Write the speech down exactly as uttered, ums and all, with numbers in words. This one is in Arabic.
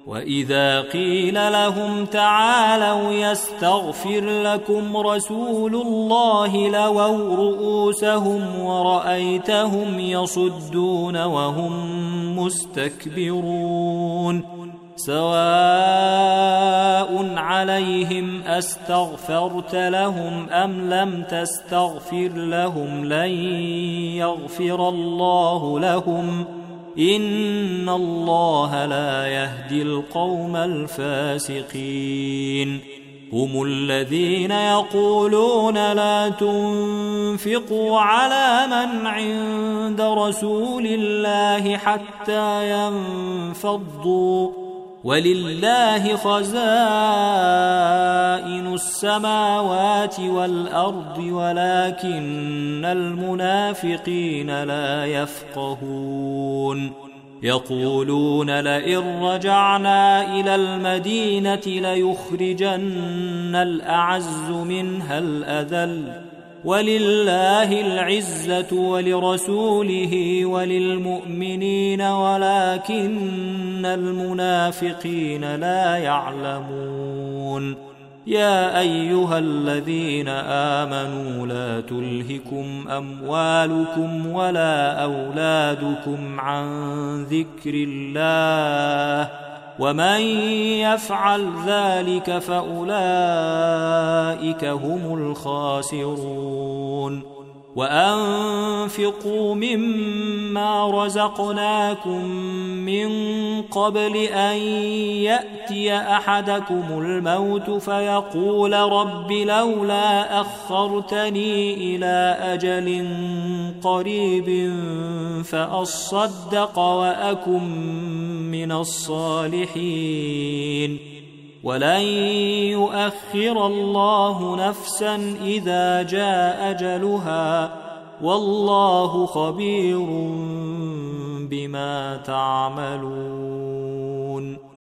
وإذا قيل لهم تعالوا يستغفر لكم رسول الله لووا رؤوسهم ورأيتهم يصدون وهم مستكبرون سواء عليهم أستغفرت لهم أم لم تستغفر لهم لن يغفر الله لهم إن الله لا يهدي القوم الفاسقين هم الذين يقولون لا تنفقوا على من عند رسول الله حتى ينفضوا ولله خزائن السماوات والأرض ولكن المنافقين لا يفقهون يقولون لئن رجعنا إلى المدينة ليخرجن الأعز منها الأذل ولله العزة ولرسوله وللمؤمنين ولكن المنافقين لا يعلمون يا أيها الذين آمنوا لا تلهكم أموالكم ولا أولادكم عن ذكر الله ومن يفعل ذلك فأولئك هم الخاسرون وأنفقوا مما رزقناكم من قبل أن يأتي أحدكم الموت فيقول رب لولا أخرتني إلى أجل قريب فأصدق وأكن من الصالحين ولن يؤخر الله نفسا إذا جاء أجلها والله خبير بما تعملون.